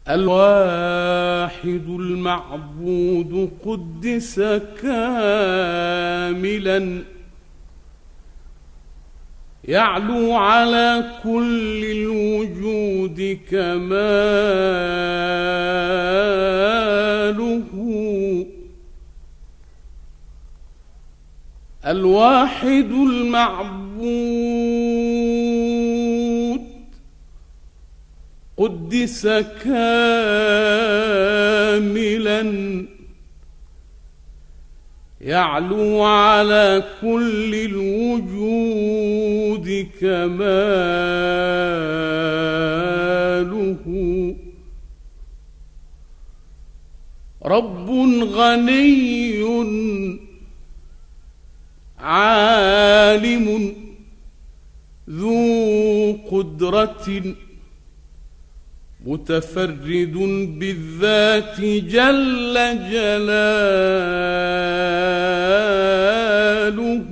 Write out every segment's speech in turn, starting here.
الواحد المعبود قدس كاملا، يعلو على كل الوجود كماله. الواحد المعبود قدس كاملا، يعلو على كل الوجود كماله. رب غني عالم ذو قدرة، متفرد بالذات جل جلاله.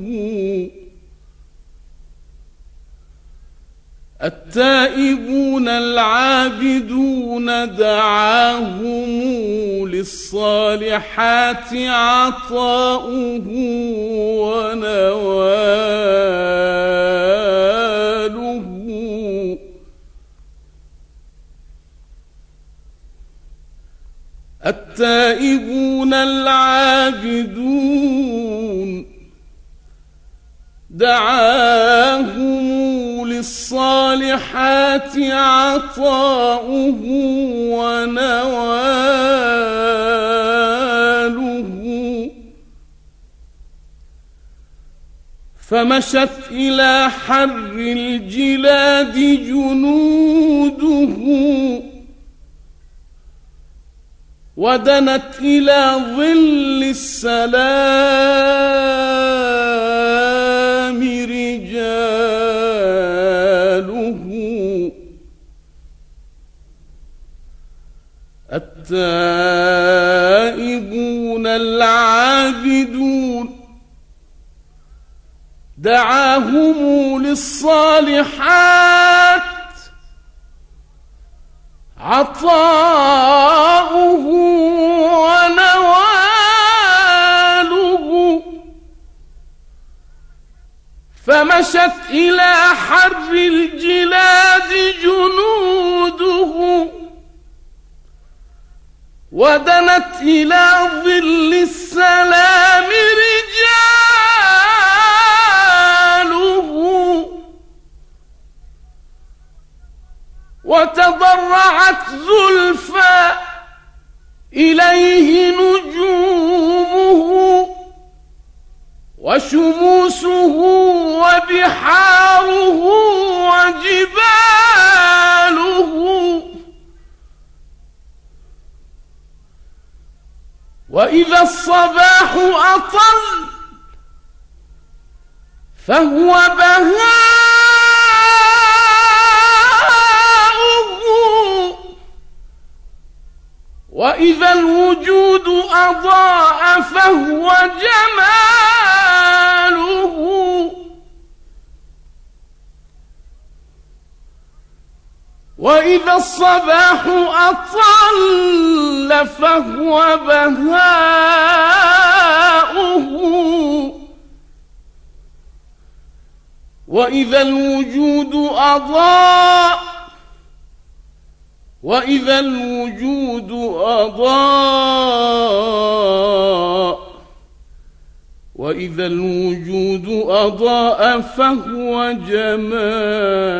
التائبون العابدون دعاهم للصالحات عطاؤه ونواله. التائبون العابدون دعاهم للصالحات عطاؤه ونواله. فمشت إلى حر الجلاد جنوده، ودنت إلى ظل السلام رجاله. التائبون العابدون دعاهم للصالحات عطاؤه ونواله. فمشت إلى حر الجلاد جنوده، ودنت إلى ظل السلام رجاله. وتضرعت زلفى إليه نجومه، وشموسه وبحاره وجباله. وإذا الصباح أطل فهو بهاؤه، وإذا الوجود أضاء فهو جماله. وإذا الصباح أطل فهو بهاؤه، وإذا الوجود أضاء، وإذا الوجود أضاء، وإذا الوجود أضاء فهو جمال.